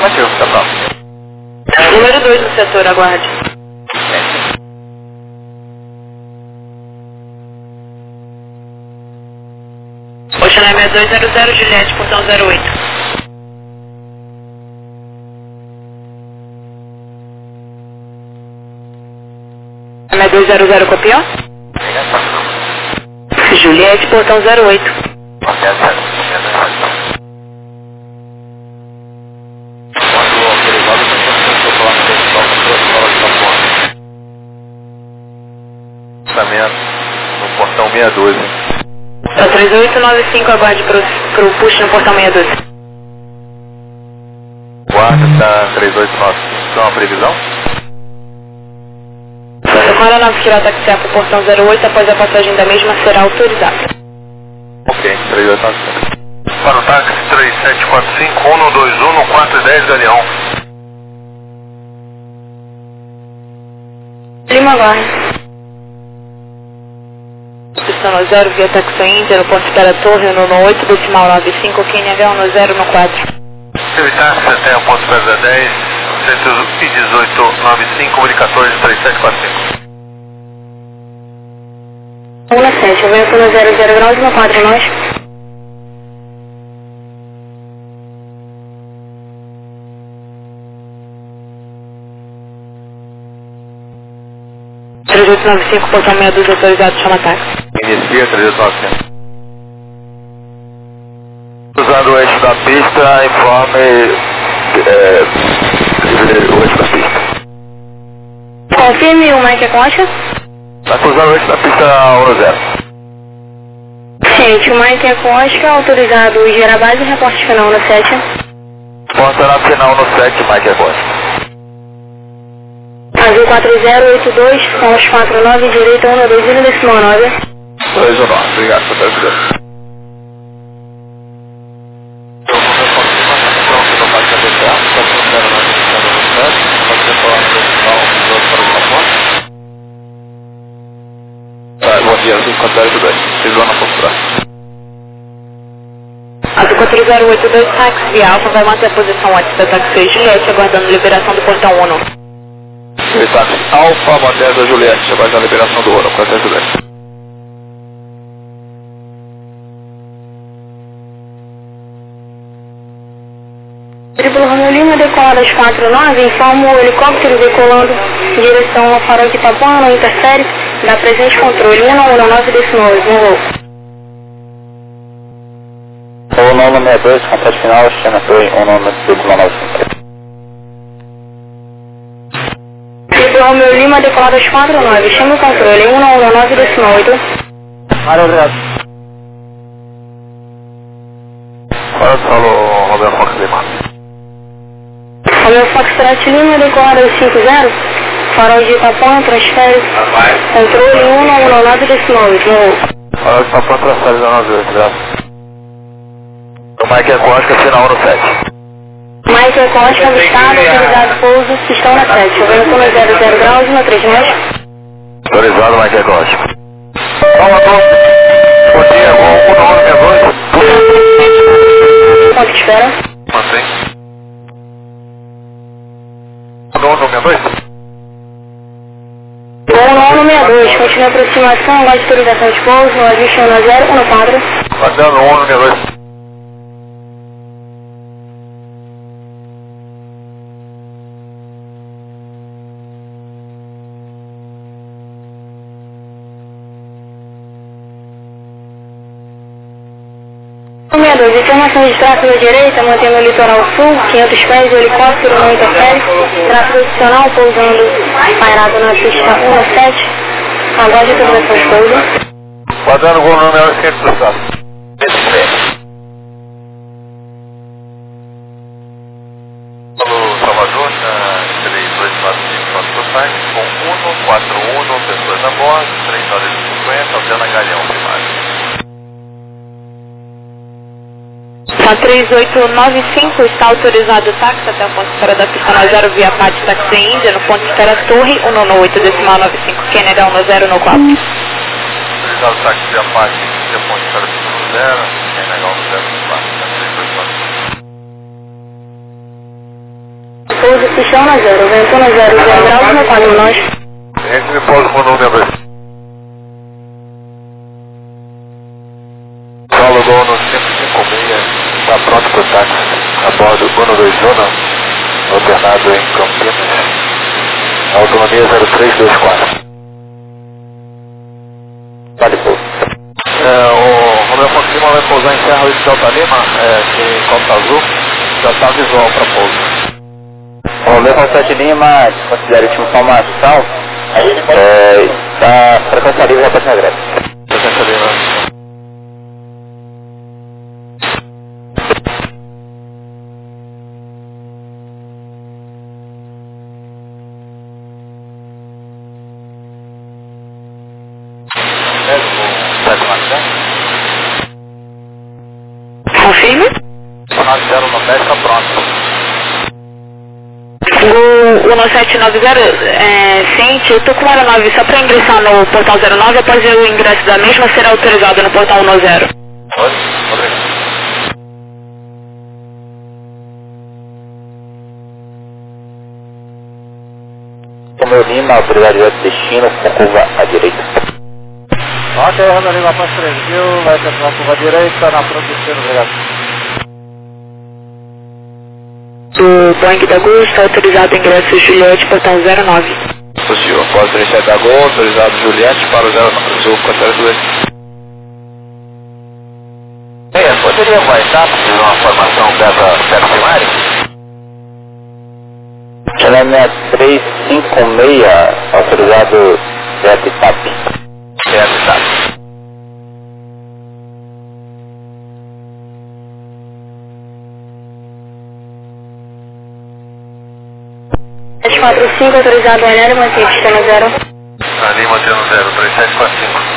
Afirmo, tá pronto. Número 2 no setor, aguarde. Oceanária 6200, Juliette, portão 08. 6200, copiou? Juliette, portão 08. No portão 62, hein? Tá 3895, aguarde pro push no portão 62. Guarda, tá 3895, é uma previsão? Tomara 9 kg taxiar pro portão 08, após a passagem da mesma será autorizada. Ok, 3895. Para o táxi 3745, 121 no 410 Galeão. Lima, aguarde. Pista no 0, via taxi Índia, no ponto espera torre, no 8, decimal 95, QNH no 0, no 4. Evitar-se até o ponto espera 10, 11895, 14, 3745. 1 na 7, eu venho no 00 graus, no 4 nós. (3895), portão 62, autorizado, chama táxi. Inicia 3895. Usando o eixo da pista, informe o eixo da pista. Confirme o Mike Acosta. Está cruzando o eixo da pista 10. Gente, o Mike Acosta, autorizado, gera base e reporte final no 7. Porta na final no 7, Mike Acosta. Azul 4082, pontos 49, direita 121, decimal 9. 219, obrigado, seu presidente. Bom dia, Azul 4082. Vocês vão na postura. Azul 4082, táxi via Alfa, vai manter a posição antes da taxi Juliette, aguardando liberação do portão 1. Táxi Alfa, Matéria Juliette, aguardando a liberação do ouro, 410. Triplo Romeo Lima, decola às 49, informa o helicóptero decolando em direção ao farol de Itapuã, não interfere, dá presente controle 119 decimais, no voo. O 962, contato final, chama foi 19295. Triplo Romeo Lima, decolado às 49, chama o controle 119 decimal 8. Área reto. Agora falou Roberto Fox Lima. Romeo Foxtrot Lima, decolado às 50, farol de Itapuã, transfere, controle 119 decimal 8, no voo. Farol de Itapuã, transfere 198, graças. O Mike Acosta, final no 7. Mike Acosta, avistado, autorizado pouso, pistão na 7. Eu venho com 00 graus, no 3 nós. Autorizado, Mike Acosta. Salvador. Bom dia, vou 192. Ponto de espera. Mantém. 192. Voo no 162, continua a aproximação, aguarde autorização de pouso, no ajuste 1 na 0, 1 no 4. Passando 192. Informação de tráfego à direita, mantendo o litoral sul, 500 pés, o helicóptero não interfere, tráfego adicional pousando pairado na pista 117, aguarde autorização de pouso. Guardando o voo número 500 do estado. Salvador, 3295, nosso site, com 141, pessoas a bordo, 3 horas e 50, Altena Galeão, filmagem. A 3895 está autorizado o táxi até o ponto de espera da pista na 0 via PAT Taxi Índia, no ponto de espera Torre 198 decimal 95, QNH 10 no 4. Autorizado o táxi via PAT, via ponto de espera 5 0, QNH 10 no 4, 3295. 3895, está autorizado o táxi até o ponto de espera da pista na 0 via PAT Taxi Índia, no ponto de espera Torre 198 decimal 95, QNH 10 no 4. Autorizado o táxi via PAT, via ponto de espera 5 0, QNH 10 no 4, 3295. pouso pista 1 a 0, vento 1 a 0, 0 graus, no quadro nós. Entre me pouso com o número 2. Solo Gol no 556, está pronto para o táxi, a bordo 121, alternado em Campinas, autonomia 0324. Vale pouso. O Romeu Fonte Lima vai pousar em Serra Luiz de Alta Lima, que Costa Azul, já está visual para pouso. Romeu Fonte Lima, considera a última informação, está frequência livre da Praça Grande. Frequência livre. Confirme. Sonado 090 está pronto. O 1790, Ciente, eu tô com uma aeronave só para ingressar no portal 09, após o ingresso da mesma será autorizado no portal 10. Oi? Obrigado. Romeu Lima, autoridade de destino, com curva à direita. Ok, Romeu Lima, após 3000, vai ter uma curva à direita, na frente do destino, obrigado. O Boeing da Gol está autorizado ingresso Juliette, portal 09. Positivo, após 37 da Gol, autorizado Juliette para o 09, Azul, Costa 2. Poderia aguardar para fazer uma formação dessa primária? Chama 356, autorizado Beto e TAP. Certo, tá. Sete 45, autorizado Anério, mantém pista no 0. Ali mantendo 03745.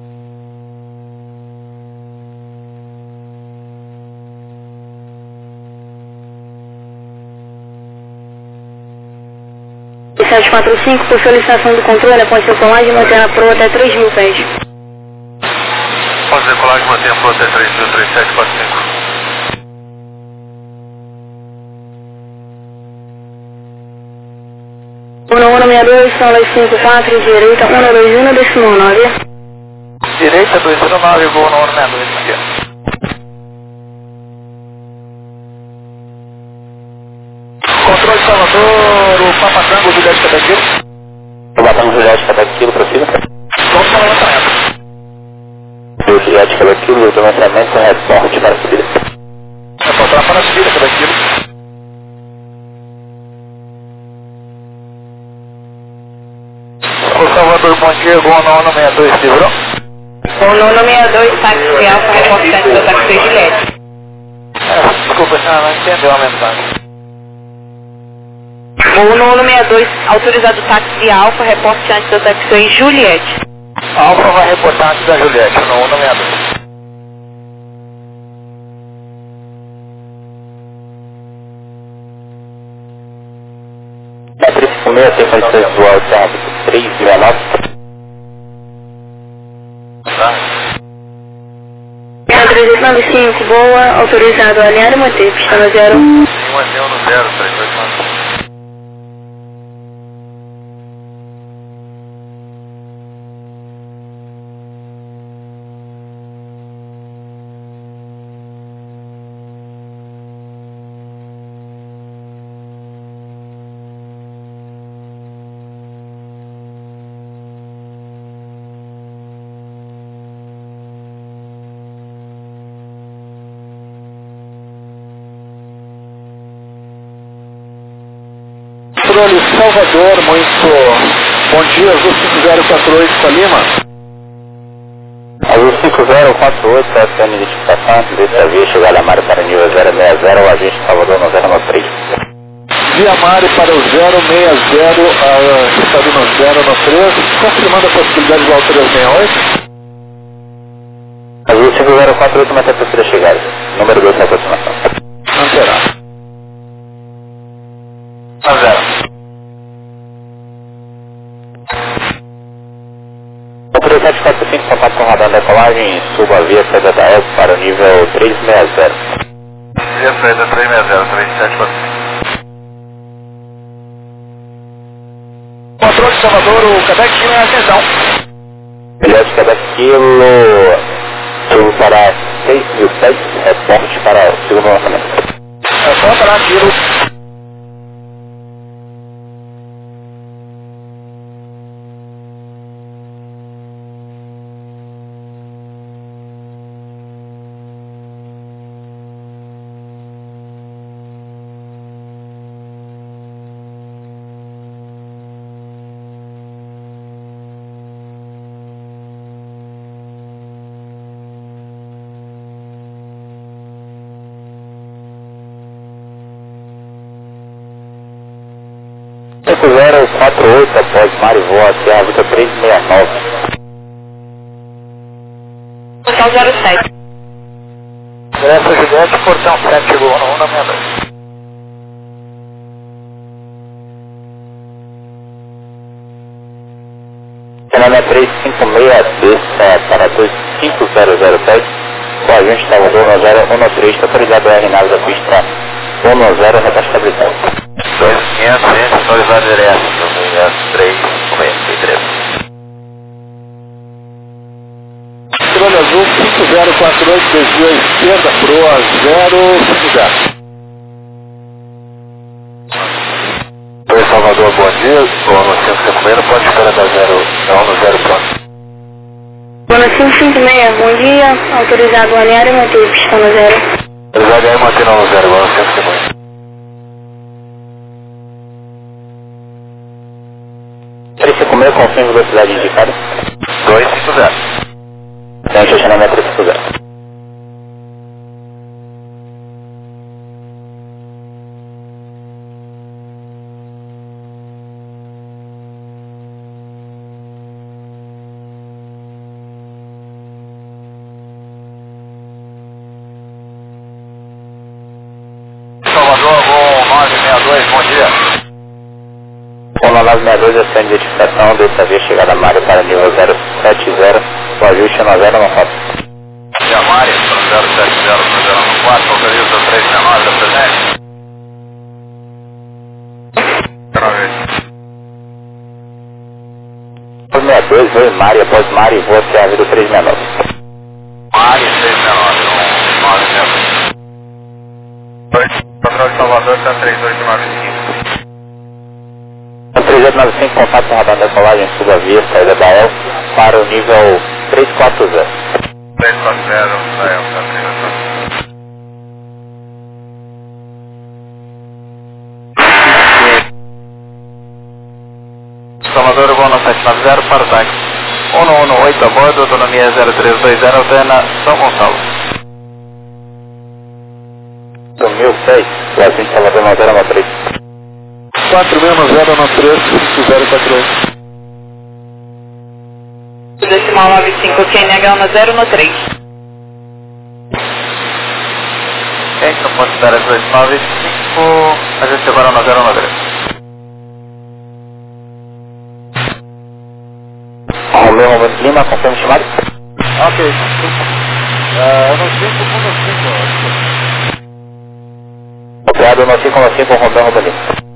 E 745, por solicitação do controle, após decolagem, manter a proa até 3.000 pés. Após decolagem, mantenha a proa até 303745. Uno 162, sola 54, direita 121, décimo 9. Direita 209, voo no 162, aqui. Controle Salvador, o Papa Tango, Juliette cada quilo. O Batango Juliette cada quilo, prossiga. Pronto para o lançamento. Juliette cada quilo, do lançamento, reporte para a subida. Reportar para a subida cada quilo. O Salvador, bom dia, voo no 162, livrou? O nono 62, táxi Alfa, reportante do táxi Juliette. Desculpa, não entendeu a mensagem. O nono 62, autorizado táxi Alfa, reportante do táxi Juliette. A Alfa vai reportar antes da Juliette, no 162. Da 356, tem condições do alto 369. Tá? 395, boa, autorizado Alinhado, manter pista no 0. Manteu no 0329. Controle Salvador, muito bom dia, Azul 5048 com a Lima. Azul 5048, essa identificação, dessa via, chegar a Mário para o nível 060, o agente Salvador 9093. Via Mário para o 060, está ali no 093, confirmando a possibilidade de volta 368. Azul 5048, mas é possível chegar. Número 2 na aproximação. Não terá. A 0. Controle 745, contato com o radar da decolagem, suba a via saída da ESP para o nível 360. Via saída 360, 3745. Bilhete cada quilo para 6.000 reporte para o segundo lançamento. Contra quilo. Cinco 048 após Mário voa até a Vita 369. Portal 07. Essa Juliette, portão 7, chegou 162. Canal 356, desça para 25007. O agente Salvador 1013, autorizado a nave da pista 10, reta estabilizada. 2500, autorizado direto, 343. Estrela Azul 5048, desvio à esquerda, proa 050. Oi, Salvador, bom dia. Bono 556, pode esperar da 0 pronto. Bono 556, bom dia. Autorizado a alinhar e manter pista no 0. Autorizado a manter no 0, Bono 556. 356, confirme velocidade indicada. 250. Tem estacionamento 350. Salvador, voo 962, bom dia. Com 962, essa identificação dessa vez chegada a Mário para nível 070, o ajuste na 0 não falta. E a Mário, 070-014, autoriza 319 da presente. 962, oi Mário, após Mário, vou até a vida 369. Mário, 319, 962. Padrão de Salvador, está 3895. 3895, contato com a radar da colagem, suba a via, saída da El, para o nível 340. 340, da El, está 340. Salvador, voo 790 para o táxi 118 a bordo, autonomia 0320, Altena, São Gonçalo. 2006, o agente Salvador 9093. 46093, 5048. Decimal 95, QNH 1013. Então, ponto 0295, a gente agora no 013. Romeu Romano Lima, confirme chamado. Ok. No 5, Operado no 595, Romeu Romano Lima.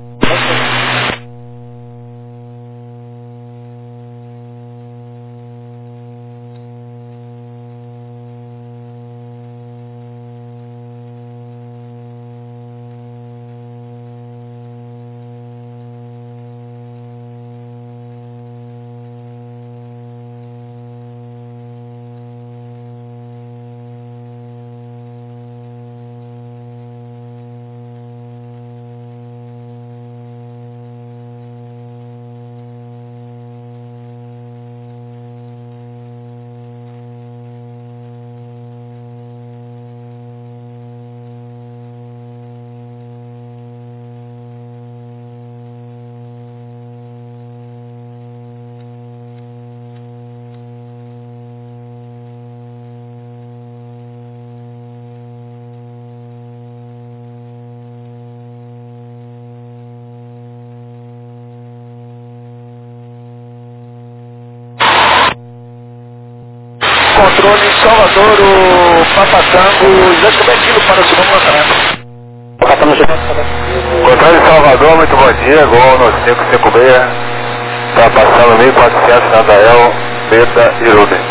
Controle Salvador, o Papatango, já cometido para o segundo lançamento. Controle Salvador, muito bom dia, gol no 556, está passando 1400 na Dael, Beta e Ruben.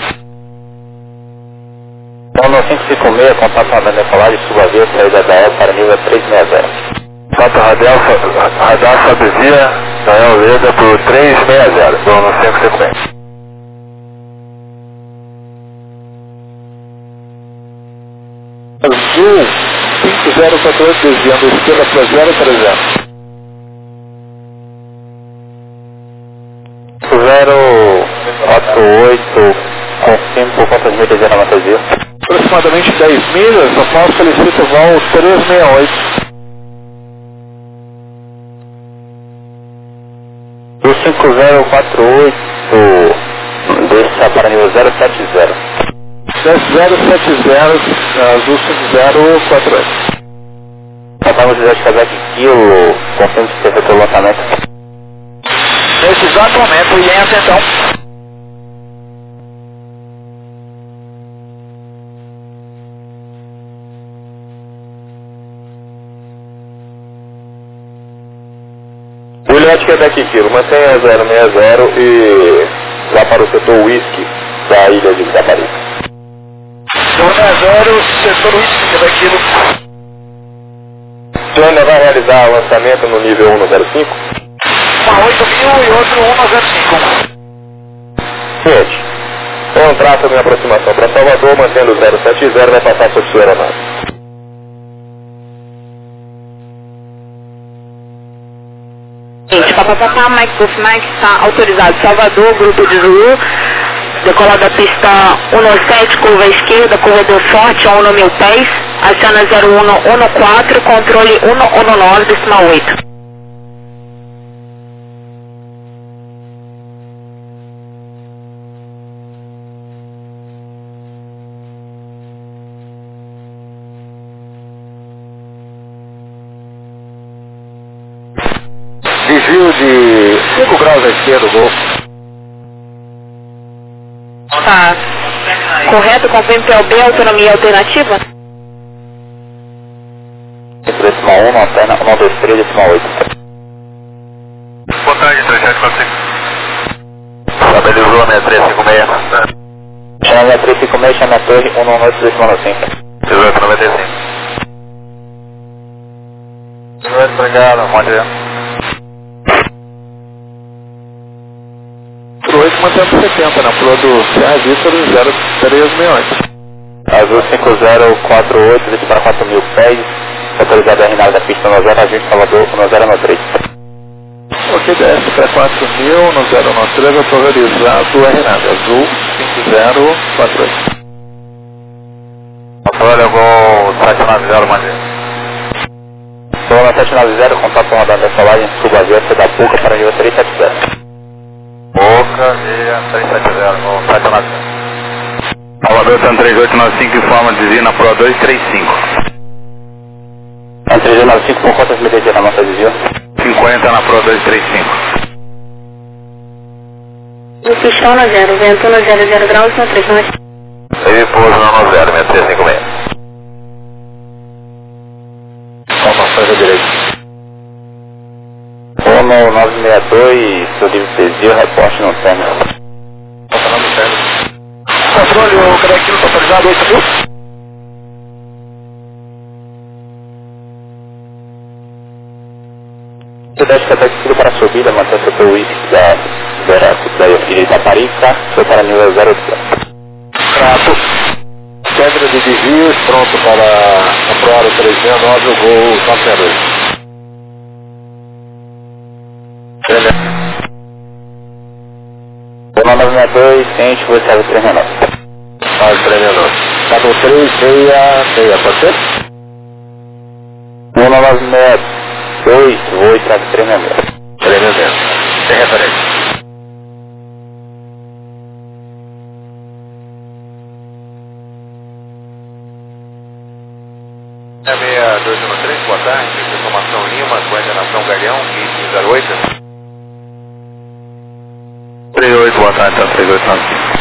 Ono 556, contato na decolagem, suba via, saída da El para nível 360. Fato radar Fabrizia, Daniel Leda por 360, Ono 556. Azul 5048, desviando a esquerda para 030. 048, confirmo por quantas milhas era na fantasia? Aproximadamente 10 milhas, após solicito voo 368. O 5048, desça para nível 070. 070, Azul 5048. Faltamos de Kazakh Kilo, confirmo se teve pelo lançamento. Nesse exato momento, e em atenção. Juliette Quebec Kilo, mantenha 060 e vá para o setor Whisky da ilha de Itaparica. 060, setor Whisky, Quebec Kilo. Plano vai realizar o lançamento no nível 105? Uma 8.000 e outro 195. Gente, contrato de aproximação para Salvador, mantendo 070, vai passar sobre sua aeronave. Gente, papapá, Mike Buff Mike está autorizado. Salvador, grupo de Zulu, decolar da pista 17, curva esquerda, corredor forte, a 1.000 pés, aciona 0114, controle 119, decimal 8. Desvio de 5 graus à esquerda do Golfo. Tá. Correto, confirme PLB, autonomia alternativa? Decimal 1, antena 123, decimal 8. Boa tarde, 3745. Estabilizou a 6356. Chama 356, chama a torre 118, decimal 5. 1895. 18, obrigado, bom dia. Pro 8 mantendo 70, na Pro do Serra Vista 0368. Azul 5048, desce para 4.000 pés, autorizado a RNAV da pista 90, agente Salvador 1093. Ok, desce para 4.000 no 093, autorizado RNAV, Azul 5048. Olha, vou 790, bom dia. Estou na 790, contato com a radar da decolagem, suba via, da Puca para nível 370. Boca via 370, vou 790. Salvador São 3895, informa desvio na Pro 235. Entre 395, por quantas milhas na nossa desvio? 50 na Pro 235. O pistão na 0, vento na 00 graus na 3, nós. Ele pouso na 90, 6356. Informações à direita. Ono 962, seu livro desvio, reporte no término. Funcionando sério. Controle, o Quebec Kilo autorizado 8.000. Cidade que está tudo para a subida, manter o setor Whisky da ilha de Itaparica, foi para nível 0. Trato. Pedra de desvios, pronto para a Pro 369, o Gol 962. Ono 962, ciente, você serve 369. Faz 369. Tá no 366, pode ser? Ono 962, vou e trago 366. 366. Sem referência. É 6213, boa tarde. Informação Lima, coordenação Galeão, 1508. 38, boa tarde, então 3895.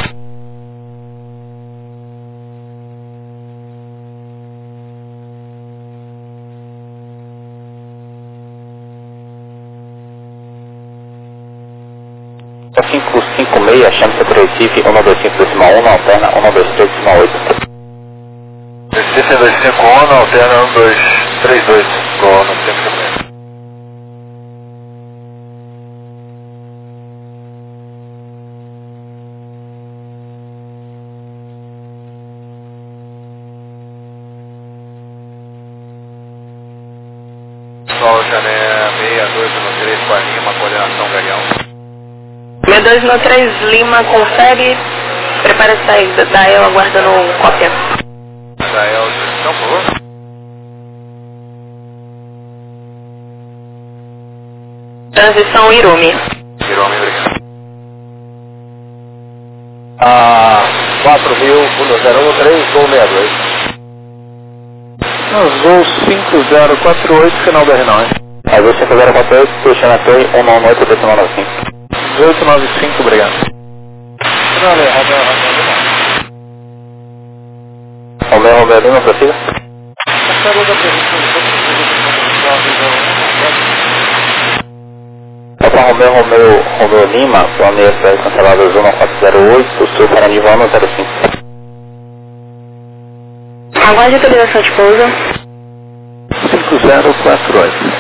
556, chame-se para Recife, 125.1, na alterna 123.8. Recife 251, na alterna 1232, Gol no 556. Sol Jané 6213 com a Lima, coordenação Galeão. 6213 Lima, confere, prepara a saída da EL aguardando cópia. Gael, transição, por favor. Transição Irume. Irume, obrigado. 4.1013, Gol 62. Azul 5048, final da R9. Azul 5048, puxando a torre 118.95. 1895, obrigado. Romeu Lima, prossiga. Papa Romeu Lima, planeia para cancelado zona 408, sul para nível 105. Aguarde a autorização de pouso. 5048.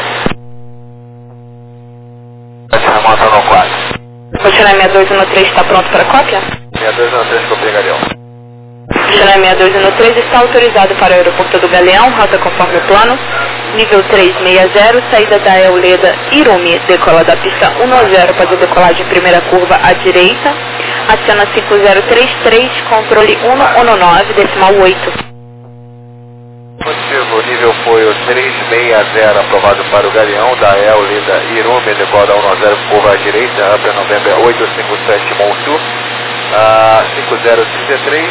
Remonta no 4. Rotina 6213 está pronto para cópia? 6213, copia Galeão. Rotina 6213 está autorizado para o aeroporto do Galeão, rota conforme o plano. Nível 360, saída da Euleda Irume, decola da pista 10, fazer decolagem primeira curva à direita. Acena 5033, controle 119, decimal 8. Positivo, nível foi o 360, aprovado para o Galeão, da Euleda Irume, decola da 10, curva à direita, Upper November 857 Monsul, 5033,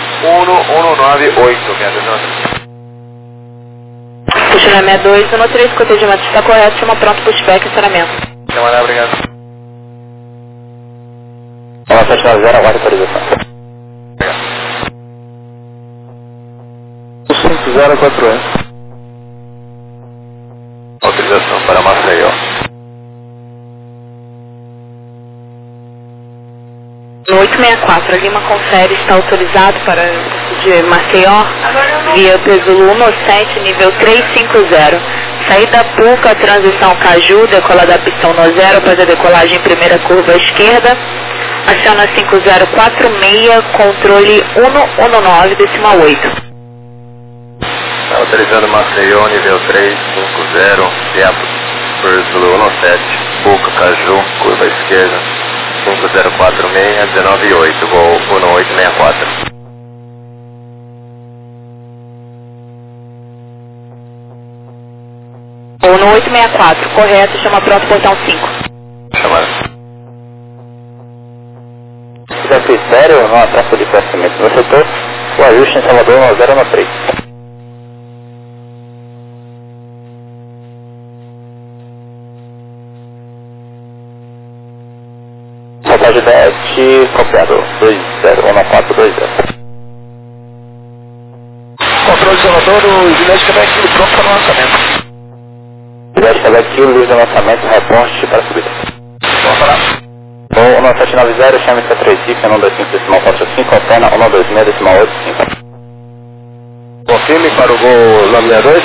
1198, minha atenção. Rotina 6213, cotejamento está correto, chama pronto, pushback e estacionamento. Semana, obrigado. 790, aguarda autorização. 5048. Autorização para Maceió. No 864, a Lima confere, está autorizado para de Maceió, via Pesulo 17, nível 350. Saída Puca, transição Caju, decola da pista 10, fazer decolagem primeira curva à esquerda. Aciona 5046, controle 119, decimal 8. Autorizando Maceió, nível 350, tempo Pesulo 17, Puca, Caju, curva à esquerda. 5046, 198, voo 1864. Ou no 864, correto, chama pronto, portão 5. Chamada. Se der critério, não há tráfego de crescimento no setor, o ajuste em Salvador 1013. Passagem 10, copiado, 201420. Controle de Salvador, o Juliette Quebec, pronto para o lançamento. Juliette Quebec, luz de lançamento, reponte para subida. Vamos parar. Ou 1790, chame-se a 3 cifras, 125.45, alterna 126.85. Confirme para o gol 962.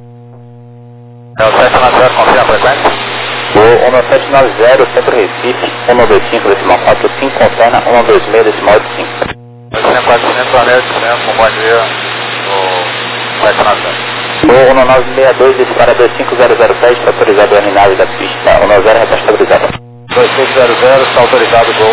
É o 790, confirma a frequência. Ou 1790, centro Recife, 125.45, alterna 126.85. 400, Vanessa, com bom dia no 790. Ou 1962, dispara 25007, está autorizado a aeronave da pista 10, está estabilizada. 2500, está autorizado o gol.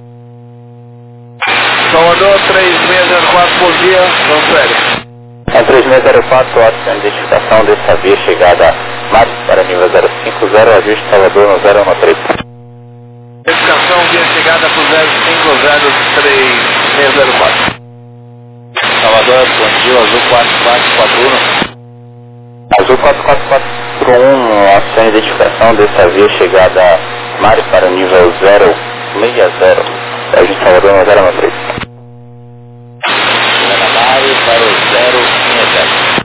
Salvador 3604, bom dia, vamos sério. Em 3604, ótima identificação dessa via chegada Matos para nível 050, ajuste Salvador no 013. Identificação via chegada para o 0503-604. Salvador, bom dia, azul 4441. Azul 4441, ação de identificação dessa via chegada Mário para nível 060, ajuste Salvador no 013. Mário para o 060.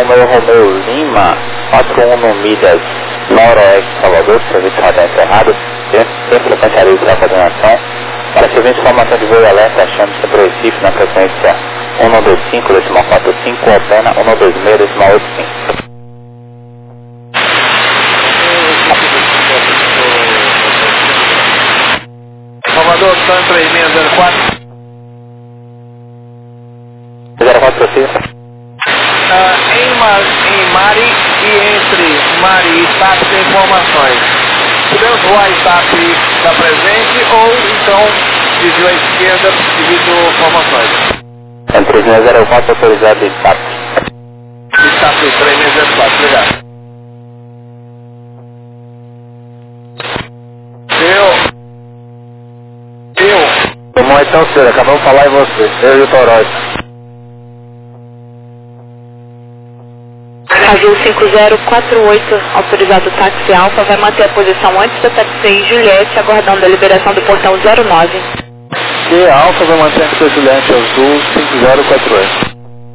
Romeu Lima, 41 milhas noroeste Salvador, serviço radar encerrado, sem frequenciaria de coordenação. Para serviço de informação de voo e alerta, achamos sempre o Recife na frequência 125,45, Opena 126,85. Salvador, São 3604. 04 precisa. Em Mari e entre Mari e TAP tem informações. Podemos voar em TAP da presente ou então desvio à esquerda devido informações. Em 3604 autorizado em TAP. TAP 3604, obrigado. Tomou então, senhor, acabamos de falar em você, eu e o Torói. Azul 5048, autorizado táxi Alfa, vai manter a posição antes da táxi em Juliette, aguardando a liberação do portão 09. E a Alfa vai manter a Juliette Azul 5048.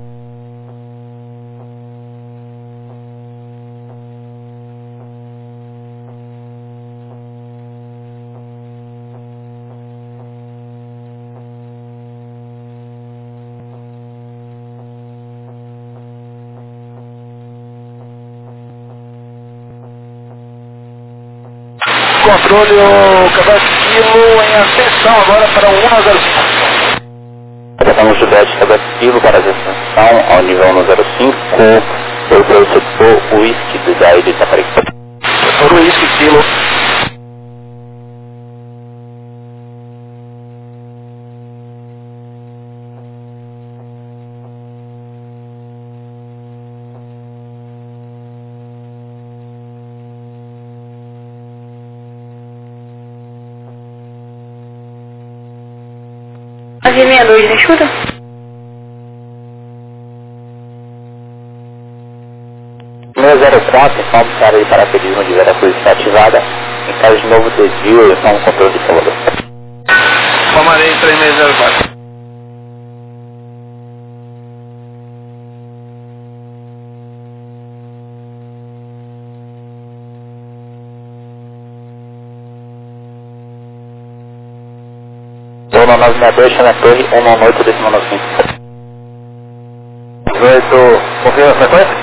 Controle o Cabastilo em ascensão agora para o 105. Estamos Juliette Cabastilo para a ascensão ao nível 105, pelo setor Whisky da ilha de Itaparica. Setor Whisky Kilo. Azul 62, me escuta? No 04, informo que a área de paraquedismo de Veracruz está ativada. Em caso de novo desvio, eu tomo controle de Salvador. Formarei 3604. Vou no 962, chama a torre 198 decimonofim. 18, confirma a frequência?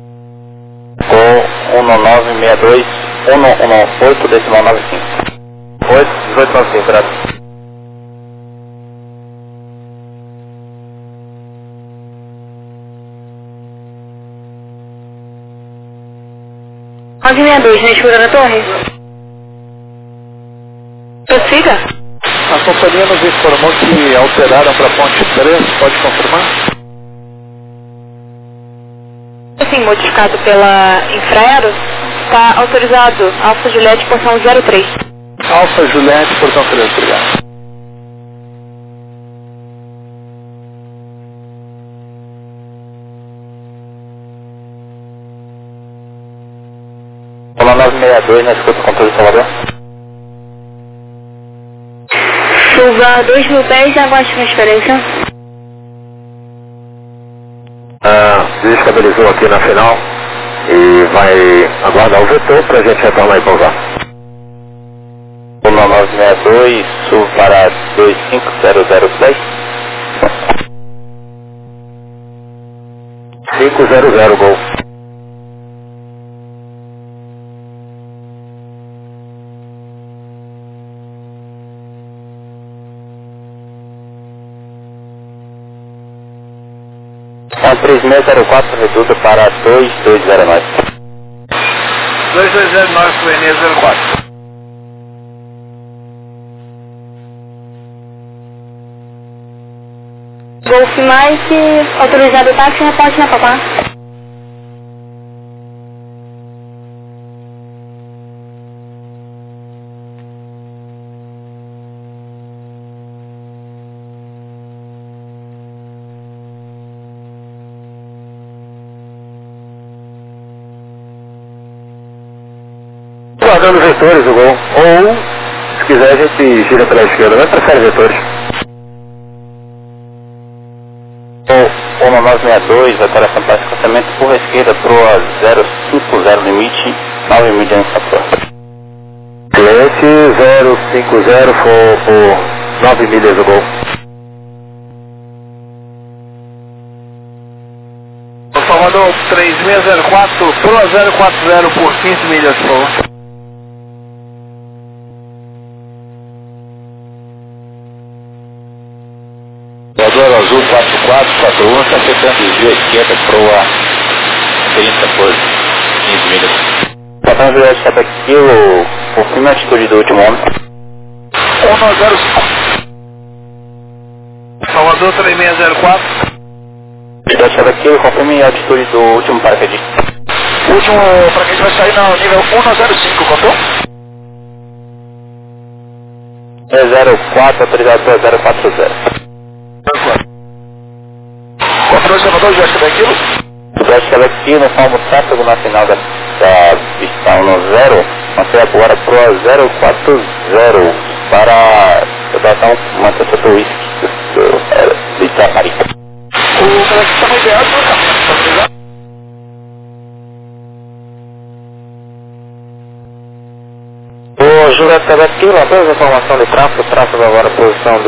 Com 1962, 118 decimonofim. 8, 1895, graças. Azul 62, me escuta na torre? Prossiga. A companhia nos informou que alteraram para ponte 3, pode confirmar? Sim, modificado pela Infraero, está autorizado Alfa Juliette, portão 03. Alfa Juliette, portão 3, obrigado. Olá 962, na escuta do controle de Salvador. Chuva 2000 pés, aguarde transferência. Desestabilizou aqui na final e vai aguardar o vetor para a gente retornar e pousar. 962, sul para 25006. 500, gol. Com 3604, reduto para 2209. 2209, Suenê 04. Golf Mike, autorizado táxi, reporte na Papá. Guardando vetores o gol. Ou, se quiser, a gente gira pela esquerda, mas prefere vetores. Ou 262, alteração para escapamento por esquerda, proa 050, limite 9 milhas em Sapor. Cliente 050 for 9 milhas do gol. Salvador 3604, proa 040 por 15 milhas, por favor. Salvador Azul 4441, está tentando desvio à esquerda, proa 30 por 15 milhas. Tratando de viagem de Kilo, confirme a atitude do último homem. 105. Salvador 3604. Cidade Kilo, confirme a atitude do último paraquedista. O último paraquedista vai sair no nível 105, contou? 304, autorizado para 040. Controle Salvador, já está aquilo? Cidade Kilo, forma o tráfego na final da pista 10, manter agora pro 040 para dar uma testa do whisky de Itaparica. O cara que está mais ideal do caminho, O Juliette Quebec, apenas informação de tráfego agora posição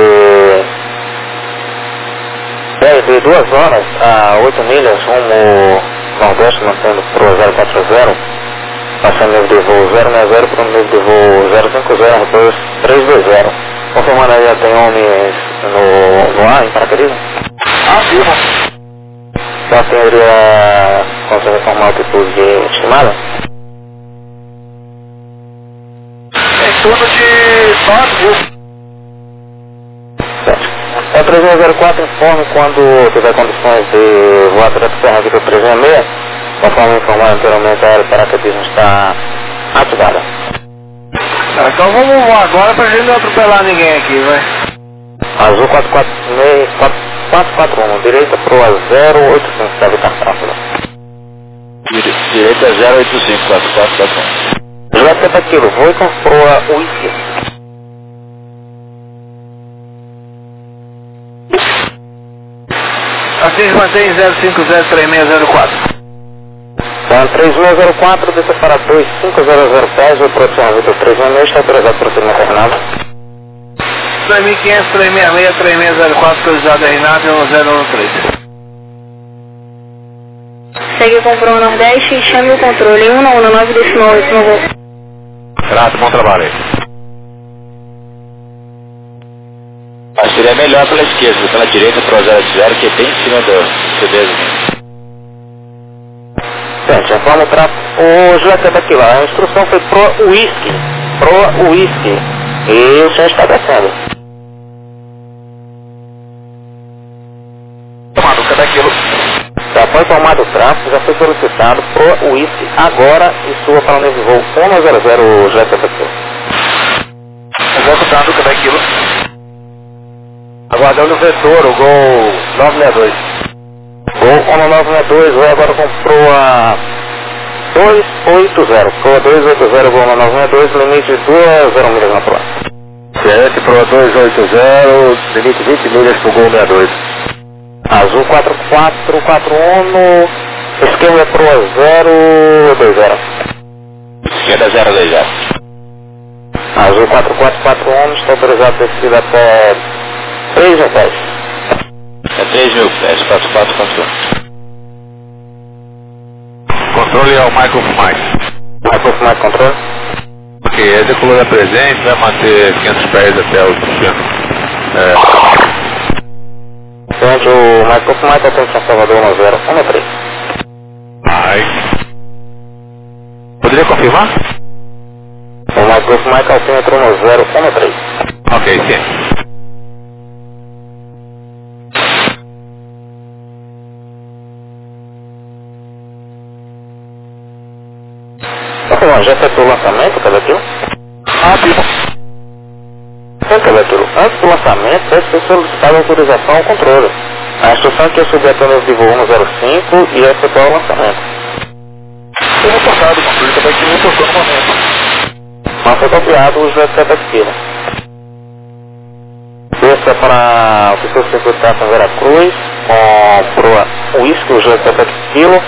de 2 horas a 8 milhas rumo nordeste, mantendo pro 040, passando nível de voo 060 para o nível de voo 050, 320. Confirmando aí, já tem homens no ar, em paraquedismo? vivo. Já teria consegue informar a altitude estimada? Em torno de 9 mil. É 3604, informe quando tiver condições de voar direto para a Vitor 366, conforme informado anteriormente, a área de paraquedismo está ativada. Então vamos voar agora pra gente não atropelar ninguém aqui, vai. Azul 441, direita proa 085, deve estar tráfego. Direita 085, 4441. Juliette Taquilo, voe com proa whisky. Assim mantém 0503604. Então 3604, desça para 2500 pés, o produção Vitor 366, está autorizado para ser maternado. 3500, 366, 3604, autorizado a Renato 1013. Segue com o Pro Nordeste e chame o controle 1919 decimal 8 no voo. Trato, bom trabalho aí. Mas seria melhor pela esquerda, pela direita para o 080, que é bem em cima do CD. Gente, informa o tráfego. O Juliette daqui lá, a instrução foi pro whisky. E o senhor está descendo. Tomado, cadê aquilo? Já foi informado o tráfego, já foi solicitado pro whisky agora e sua para o nível voo 100, Juliette daqui. Executado, cadê aquilo? Aguardando o vetor, o Gol 962. Gol 1962, vai agora com proa 280. Proa 280, Gol 1962, limite 20 milhas na proa. Certo, proa 280, limite 20 milhas pro Gol 62. Azul 4441, esquerda proa 020. Esquerda 020. Azul 4441, está autorizado a descida até 3 mil pés. É 3 mil pés, 4441. Controle é o Michael Mike. Michael Mike, controle? Ok, a decolor presente vai manter 500 pés até o destino. Gente, o Michael Mike atende São Salvador 1013. Mike. Poderia confirmar? O Michael Mike altímetro 1013. Ok, sim. Já efetuou o lançamento, Cabetilo? Vivo. Sim, Cabetilo. Antes do lançamento, deve ser solicitada autorização ao controle. A instrução é que eu subi até o nível de voo 105 e efetuar o lançamento. Foi reportado, o controle também que reportou no momento. Mas foi copiado o Juliette Taquilo. Desça para o que foi circuitação Veracruz. comprou o uísque, o José Pepe Kilo.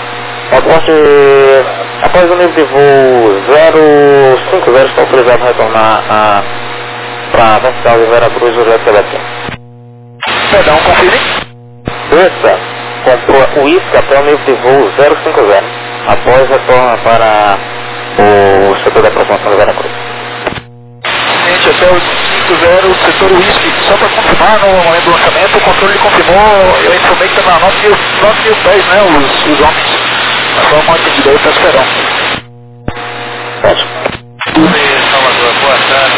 Após o nível de voo 050, está autorizado a retornar para a vertical de Veracruz, o José Pepe. Perdão, confirme. Essa comprou o uísque até o nível de voo 050. Após retorna para o setor de aproximação de Veracruz. Gente, até o 50, setor whisky, só para confirmar no momento do lançamento, o controle confirmou, eu informei que estava a 9.000 pés, né, os homens. Mas foi uma atendida aí, está esperando. Pode. Salvador, boa tarde,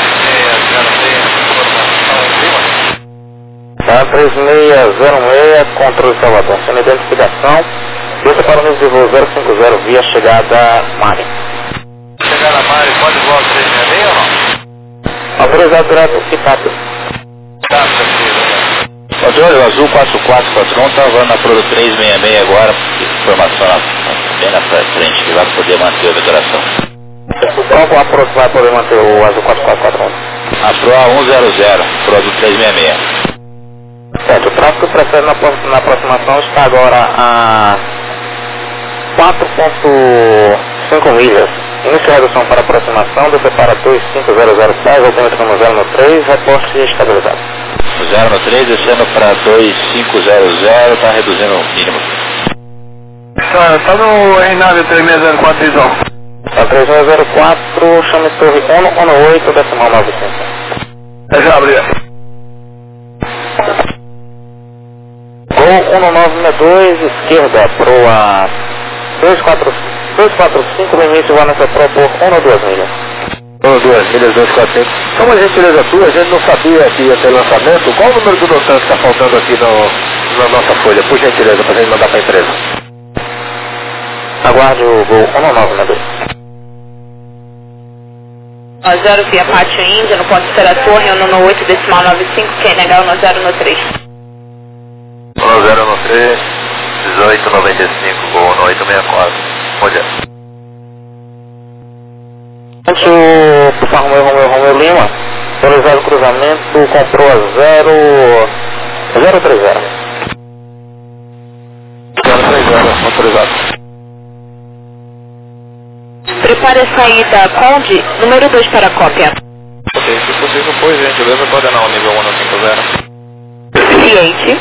3606, informação, Lima. Tá, 3606, controle Salvador, sendo identificação, desça para o nível de voo 050 via chegada Mari. Chegar a Mari, pode voar 366 ou não? Autorizado direto, Citap. Tá, tranquilo. Controle, o Azul 4441 está voando na Pro 366 agora, informação bem na frente, que vai poder manter a obturação. Qual a Pro vai poder manter o Azul 4441? A Pro A100, Pro Azul 366. Certo, o tráfego precede na aproximação está agora a 4,5 milhas. Início de redução para aproximação, descer para 2500 pés, altimetro no 0 reposte estabilizado. 0 descendo para 2500, está reduzindo o mínimo. Tá no RNAV 3604, Isão. Tá 3604, chame torre 118, decimal 95. Já abriu. Gol 1962, esquerda, proa 245, limite vai nessa pro por 1 ou 2 milhas. 1 ou 2 milhas, 245. Como a gentileza sua, a gente não sabia que ia ter lançamento. Qual o número do notante que está faltando aqui na nossa folha, por gentileza, para a gente mandar para a empresa? Aguarde o Gol 1962. 0 via Pátio Índia, no ponto de Serra Torre, 198, decimal 95, quem negar o 1003. 1093, 1895, Gol 1864. Onde é? Por Romeu Lima, autorizado o cruzamento, comprou a 030. 030, autorizado. Prepare a saída Conde, número 2 para a cópia. Ok, se possível, por gentileza, coordenar o nível 150. Ciente.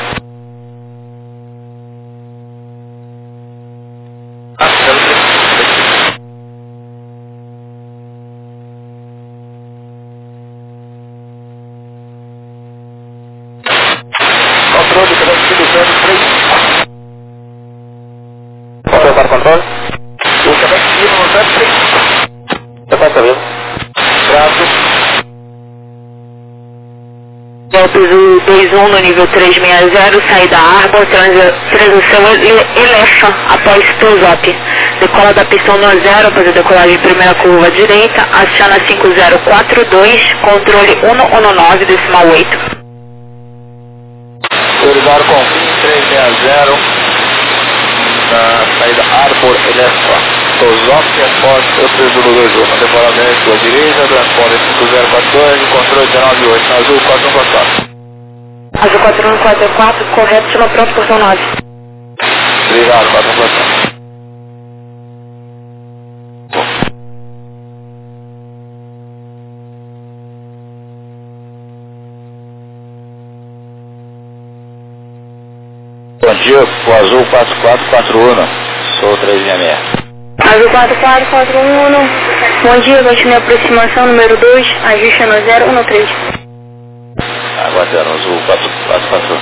Controle, Quebec Kilo 035. Controle para controle? O Quebec Kilo 035. Você pode saber? Traço. Piso 21 no nível 360, saída Arbor, transição Elefa, após Pilsop. Decola da pista 10, após a decolagem primeira curva direita, aciona 5042, controle 119, decimal 8. Autorizado com 360 na saída Arbor Elefa. Tosop após o 322, na decolamento sua direita, transporte 5042, controle 198, na Azul 4144. Azul 4144, correto, chama pronto, portão 9. Obrigado, 4144. Bom dia, o Azul 4441, sou 366. Azul 4441, bom dia, continue a aproximação, número 2, ajuste no 013. Aguardando, Azul 441.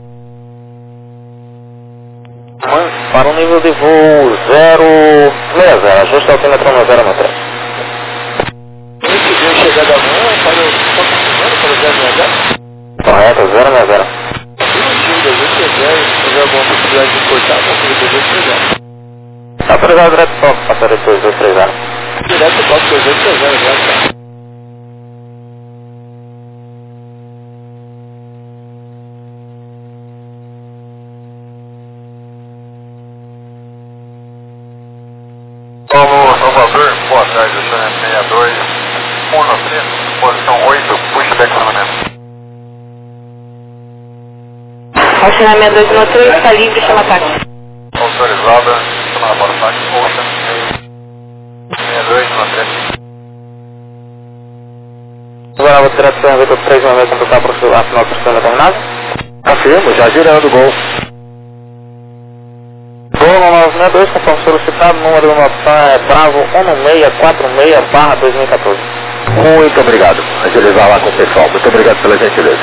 Para o nível de voo 060, ajuste ao altimetro no 013. Esse dia chegada amanhã para o 060? Correto, 060. Se alguma possibilidade de cortar, consigo 230. Autorizado direto toque, passaria 230. Direto toque 230, já. Alô, Salvador, boa tarde, eu sou 62, 193, posição 8, pushback cruzamento. Assinar 6213, está livre, chama táxi. Autorizada, chama para o táxi, Ocean 6213. Agora vou tirar a cerveja 3 uma vez para tocar para a final do sistema terminado. Afirmo, já girando o gol. Gol no 962, conforme solicitado, número de uma opção é Bravo 1646/2014. Muito obrigado. Agilizar lá com o pessoal. Muito obrigado pela gentileza.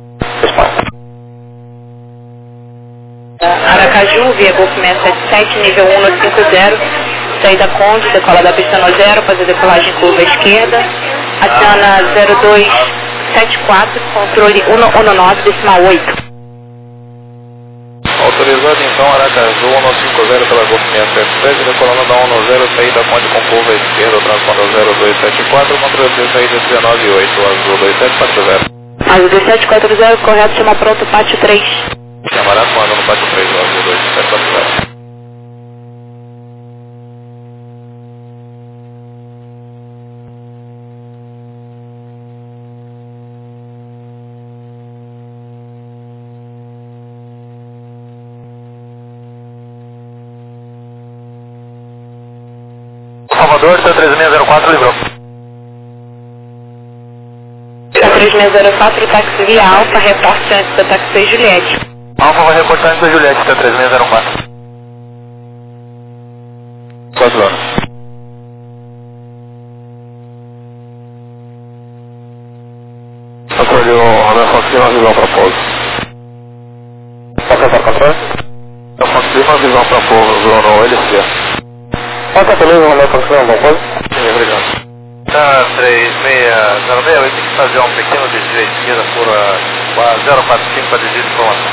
Aracaju, via Golf 677, nível 150, saída Conde, decola da pista no 0, fazer decolagem curva à esquerda, Aciona 0274, controle 119,8. Autorizado então Aracaju 150 pela Golf 677, decolando da 10, saída Conde com curva à esquerda, transpondeu 0274, controle de saída 198, azul 2740. Azul 2740, correto, chama pronto, pátio 3. Chamará comando no pátio 3, azul 2740. Salvador, está 3604, livrou. 3604, táxi via Alfa, reporte antes da táxi Juliette. Alfa vai reportar antes da Juliette, está 3604. Quantos anos? Controle o Romeo Fox Lima, visão para pouso. Qual que é o controle? Eu Fox Lima, visão para pouso, no LC. Qual que é o beleza, Romeo Fox Lima, alguma coisa? Sim, obrigado. Tá, 3606, eu tenho que fazer um pequeno desvio à esquerda por 045 para desvio de informação.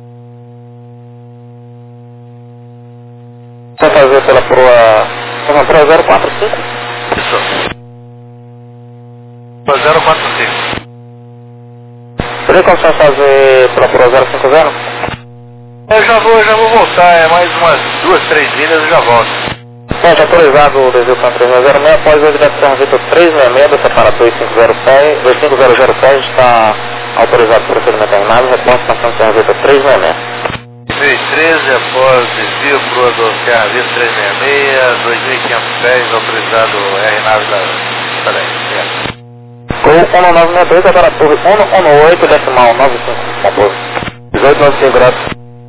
Vou fazer pela proa 045? Isso. 045. Teria como você fazer pela proa 050? Eu já vou voltar, é mais umas 2, 3 milhas e já volto. Bom, já autorizado o desvio para 3606, após a direção Vitor 366, da separa 2500 está autorizado o procedimento terminado, reporte passando para Vitor 366. 2013, após desvio para do Serra Vista 366, 2.500 pés, autorizado R-Nave da Salém. Gol 1962, agora torre 118, decimal 95, compôs. 1895 graus.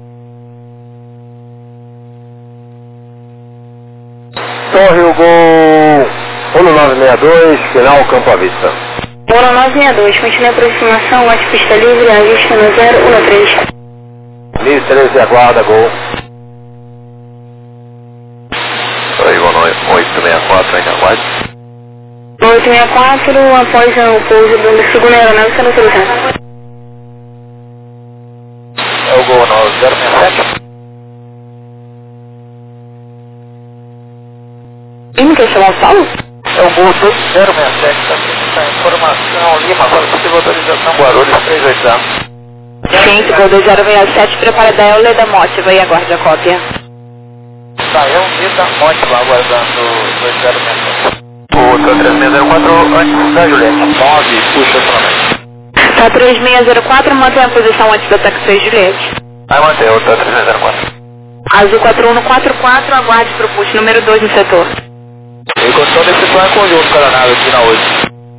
Torre o gol 1962, final Campo à Vista. 1962, continue a aproximação, late pista livre, ajuste no 013. 1013, aguarda, gol. Aí, 864, ainda aguarde. 864, após o pouso do segundo aeronave, sendo autorizado. É o gol 9067. Quem chamou o Paulo? É o gol 2067, também está informação Lima, para possível autorização Guarulhos 380. Gente, gol 2067, prepara da Eule da Motiva e aguarde a cópia. Tá, é um dia da morte lá aguardando 2067. O 3604 antes da Juliette, 9, puxa acionamento. Tá 3604, mantém a posição antes da táxi Juliette. Vai manter o 3604. Azul 4144, aguarde para o push número 2 no setor. Em condição desse plano é conjunto cada nave aqui na 8.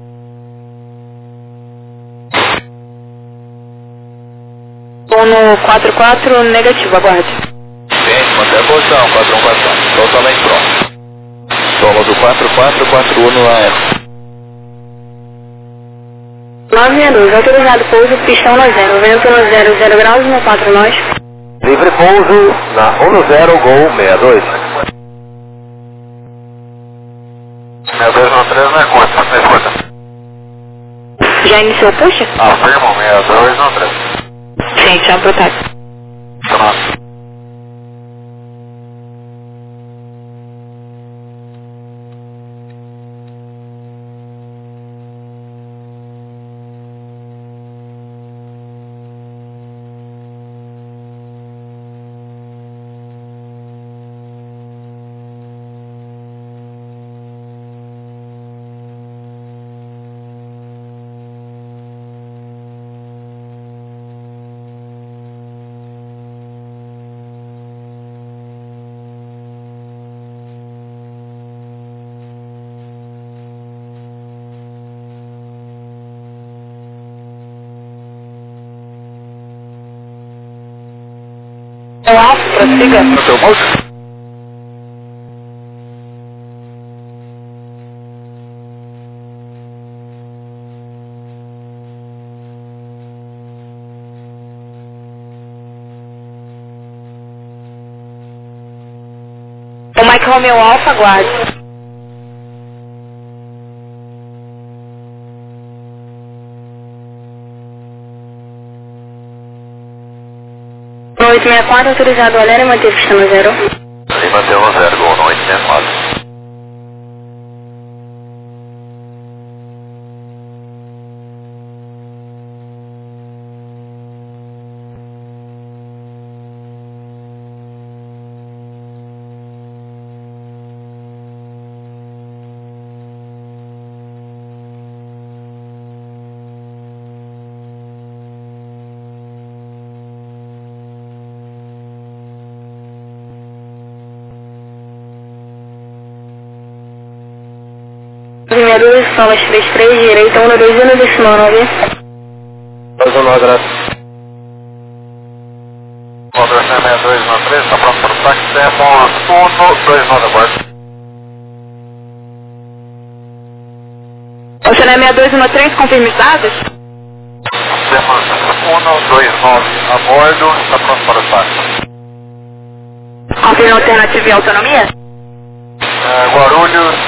No 44, negativo, aguarde. Sim, mantém a posição, 4141. Totalmente pronto. Toma do 4441 no AF. 962, autorizado pouso, pistão no 0, vento no 00 graus, no 4 nós. Livre pouso na 10, gol 62. 6293 não é conta, não é conta. Já iniciou o push? Afirmo, 6293. Sim, chama pro táxi. Chamado. prossiga. No seu mouse? O Mike Romeo Alpha, aguarde. No 864, autorizado o alerta e manter pista no 0. E manter no 0, gol no 864. Primeiro, solas 33, direita, 121, decimal 9. 219, graças. Motor 6293, está pronto para o táxi, temos 129 a bordo. Oceané 6213, confirme os dados. Temos 129 a bordo, está pronto para o táxi. Confirme alternativa e autonomia. Guarulhos,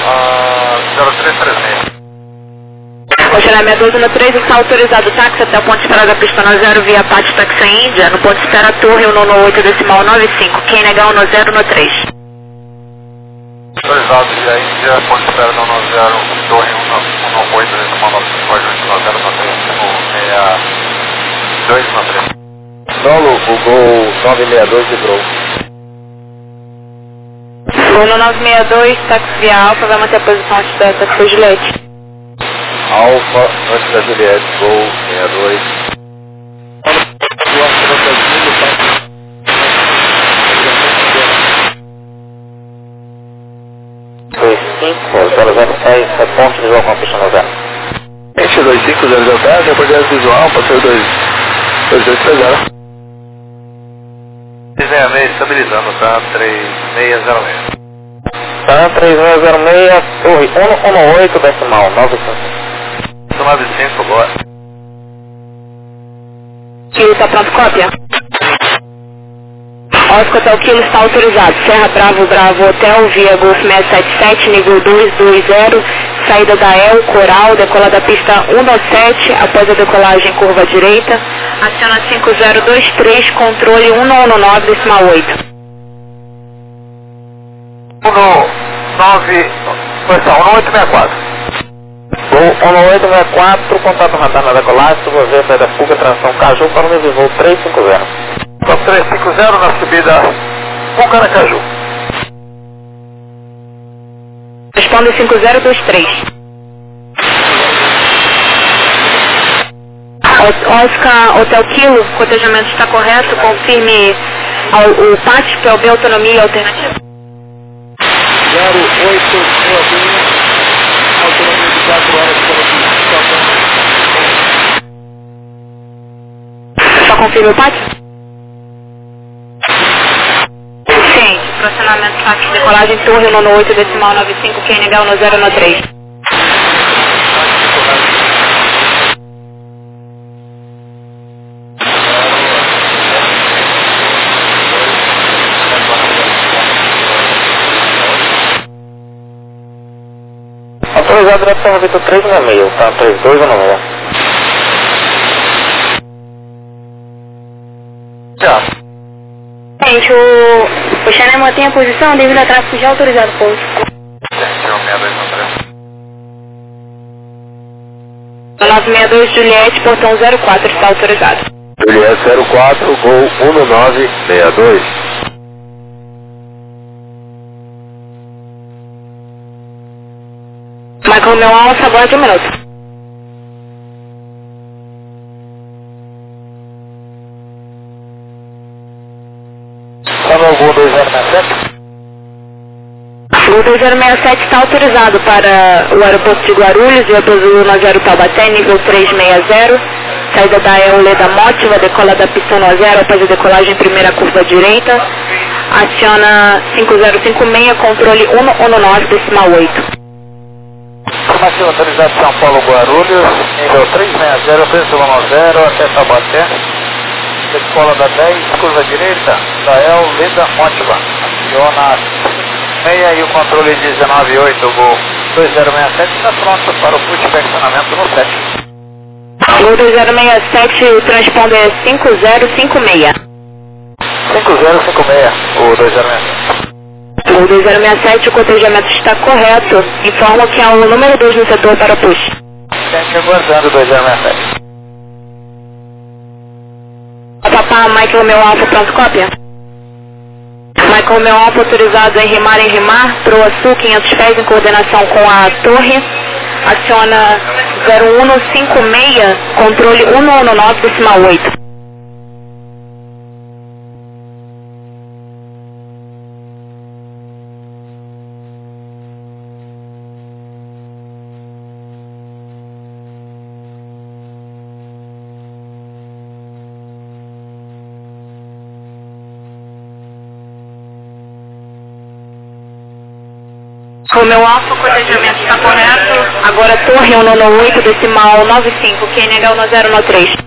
0336. Oceané 6213, está autorizado o táxi até o ponto de espera da pista no 0 via Pátio Taxi Índia, no ponto de espera Torre 198, decimal 95, quem negar 10 no 3. Autorizado via Índia, ponto de espera no 90, Torre 198, decimal 95, ajuste no 0 no 3, 162 no 3. Solo, o gol 962 de Grow. Gol no 962, táxi via Alfa, vai manter a posição antes da taxi Juliette. Alfa, antes da Juliette, gol 62. 25, ponto de jogo com a pista no 0. 25010, reportagem visual, passeio 2230. 366, estabilizando, tá? 3606. Tá, 3606, torre 118, decimal 95. 95 agora. Kilo está pronto, cópia. Oscar Hotel Kilo está autorizado. Serra Bravo, Bravo Hotel, via Golf 677, nível 220, saída da El, Coral, decolar da pista 197, após a decolagem curva à direita. Aciona 5023, controle 119, decimal 8. 1864. Voo 1864, contato radar na decolagem, subir saída fuga, tração Caju para o nível voo 350. Então 350 na subida Pucaracaju. Responde 5023. Oscar Hotel Kilo, cotejamento está correto, confirme o pátio, PLB, autonomia e alternativa. 08 autonomia de 4 horas Só confirme o pátio? Ciente, fracionamento táxi, decolagem Torre 198, decimal 95, QNH 10 no 3. Autorizado direção Vitor 366, tá? 3216. Já. Gente, o Xané mantém a posição devido a tráfego já autorizado, pouso. 962 Juliette, portão 04, está autorizado. Juliette 04, gol 1962. Michael Meu Alfa, aguarde 1 minuto. Tá no gol 2067? O 2067 está autorizado para o aeroporto de Guarulhos, via Azul na 0 Taubaté, nível 360, saída da Euleda Mótiva, decola da pista 0, após a decolagem primeira curva direita, aciona 5056, controle 119,8. Informativo autorizado São Paulo Guarulhos, nível 360, preço 10 até Taubaté, decola da 10, curva direita, da Euleda Mótiva, aciona 6 e o controle 198, Gol 2067 está pronto para o push-flexionamento no 7. Gol 2067, o transponder é 5056. 5056, o 2067. O 2067, o cotejamento está correto. Informo que há o número 2 no setor para o push. Sempre aguardando o 2067. Papá, Michael Romeo Alfa, pronto, cópia. Michael Romeo Alfa autorizado em rimar, Proa Sul, 500 pés em coordenação com a torre. Aciona 0156, controle 119,8. Romeo Alfa, o cotejamento está correto. Agora torre 198, decimal 95, QNH 1093.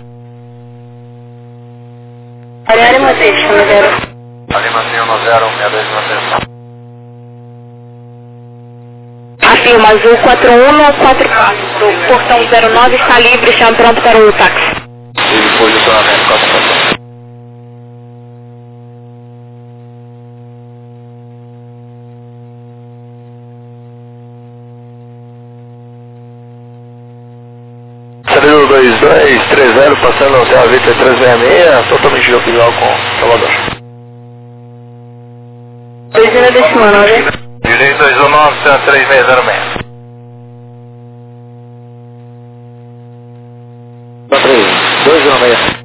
Ariane Matheus, 10. Alimacinho 10, 6293. Afirma, azul 4144, portão 09 está livre, chama pronto para o táxi. E posicionamento 4. Saída 2230, passando ao CAV 366, totalmente visual com Salvador. 2 decimal 9. Direito 219, 3606. 216.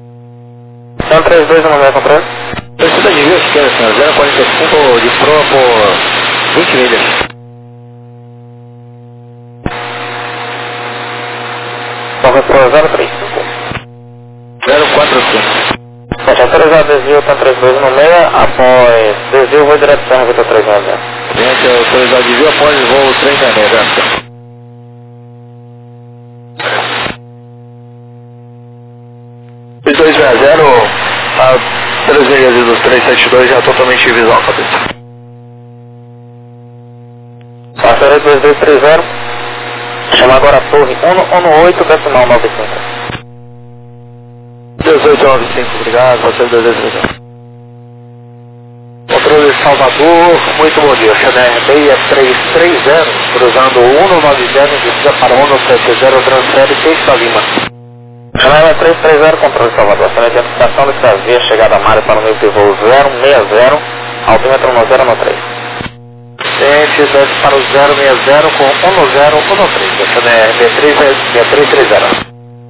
3216, comprando? Precisa de via esquerda, senhor. 045 de proa por 20 milhas. Proa 035. 045. Pode autorizar desvio para 3216, após desvio vou direto para a Vitor 360. Gente, autorizar desvio após voo 360. 260, a 3 milhas dos 372 já totalmente visual, cabeça. Passageiro 2230, chama agora a torre 118, decimal 95. 1895, obrigado, passageiro 2230. Controle Salvador, muito bom dia, Chanel 6330, cruzando o 190, descida para o 170, transfere 6 para Lima. Chanel 330, controle Salvador, a identificação dessa via, chegada a Mário para o meio de voo 060, altímetro 1013. Gente, desce para o 060 com 1013, Chanel 6330.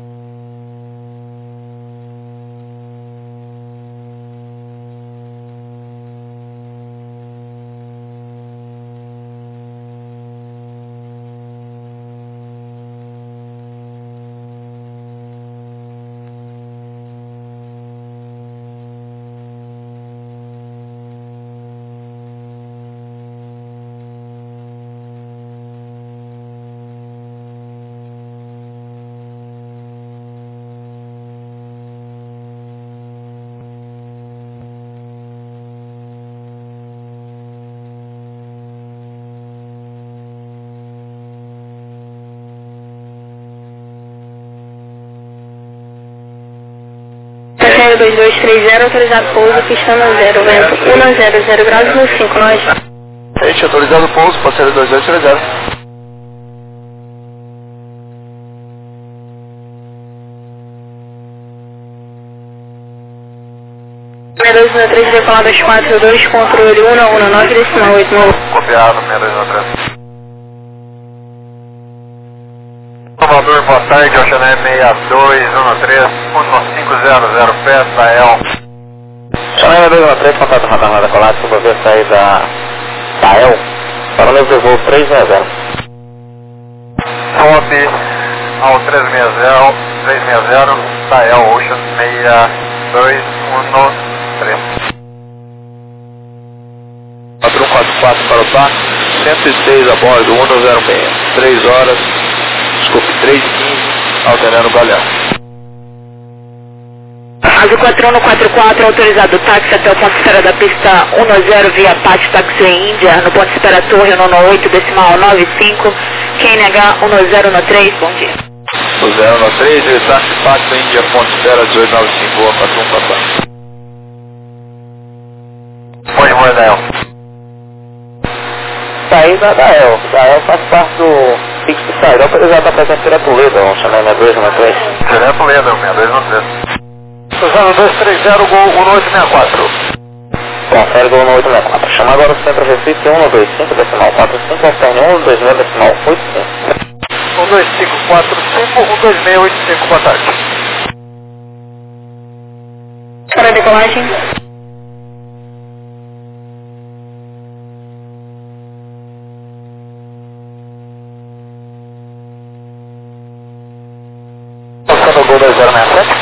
Passageiro 2230, autorizado pouso, pista no 0, vento 100 graus no 5, nós. Gente, autorizado pouso, passageiro 2230. Meia 213, decolado 242, controle 119, decimal 89. Copiado, 6293. Salvador, boa tarde, ao Chanel 6213, 1500 pés, Tael. Chanel 6213, contato radar decolado, sobre a via saída Tael, para o levo voo 360. Swap ao 360, 3360, Dael Ocean 6213. 4144 para o TAC, 106 a bordo, 106, 3 horas, desculpe, 3h15, alterando o Galeão. Azul 4144, autorizado táxi até o ponto de espera da pista 10 via Pátio Taxi Índia, no ponto de espera Torre 198,95, QNH 1013, bom dia. O 093, ele táxi Pátio Índia, ponto de espera 1895, boa, 4144. Onde foi, Dael? Saída da Dael faz parte do fixo de saída, autorizado da presença direto Toledo, vamos chamar 6293. Direto Toledo, 6213. Suzano 230, Gol 1864. Confere Gol 1864. Chama agora o centro Recife 125 decimal 45, alterne 126 decimal 85. 12545, 12685, boa tarde. Para a decolagem. Passando o Gol 2067.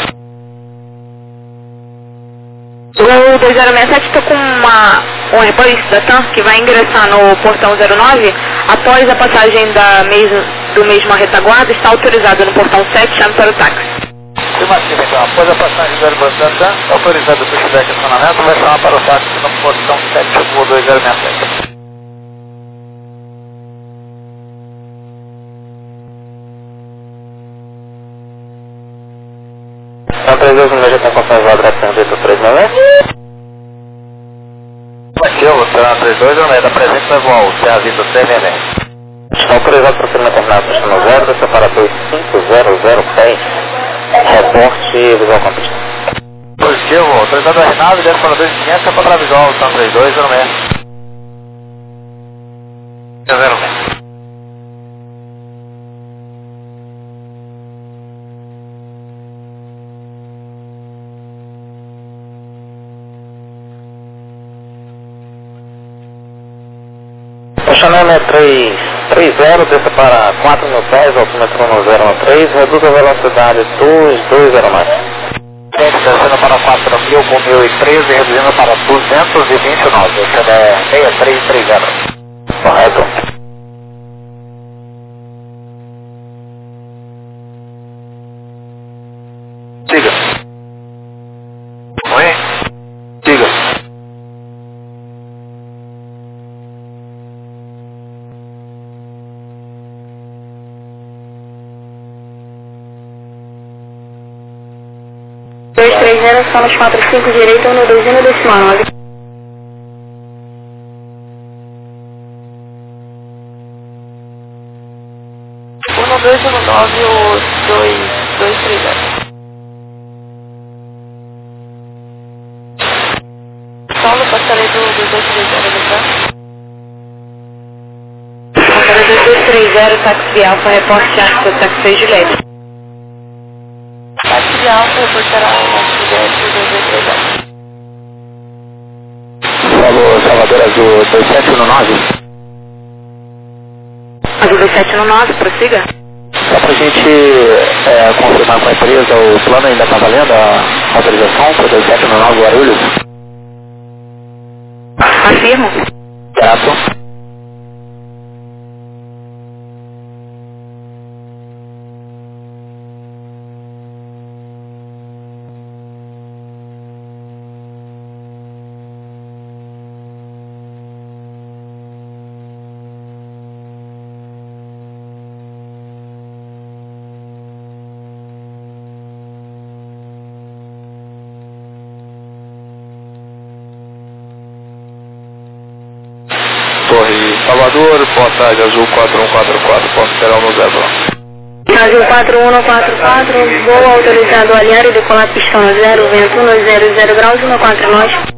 O 2067 está com um Airbus da TAM que vai ingressar no portão 09 após a passagem do mesmo retaguarda, está autorizado no portão 7, chame para o táxi. Afirmativo, então, após a passagem do Airbus da TAM, autorizado o pushback acionamento, vai chamar para o táxi no portão 7, Gol 2067. Então, 32 já tem condições de atração de 390. Aqui, o Será 32, eu da presente vai voar o CA-Vitor 390. Está autorizado para ser determinado no 0, da separador 5006, reporte visual com pista. Positivo, autorizado a R9, desce para 2500, para visual, Será 32, 06. 06. Chanel 330, desça para 4000 pés, altímetro no 013, reduz a velocidade 220 mais. Descendo para 4000 com 1013, reduzindo para 229, esse é 6330. Correto. Diga. Oi? Diga. Somos 45 direito, 121 decimal 9. O 219 ou 2230. Paulo, passarei do 2230, tá? Agora 2230, táxi Alfa, reporte Arco, táxi Juliette. Táxi Alfa, reportará o nosso Juliette 2230. Falou, Salvador Azul 2719. Azul 2719, prossiga. Só pra gente confirmar com a empresa, o plano ainda está valendo a autorização para 2719 Guarulhos? Afirmo. Certo. Torre Salvador, boa tarde, Azul 4144, ponto geral no Zebra. Azul 4144, voo autorizado a alinhar e decolar pistão 0, vento 100 graus, 149.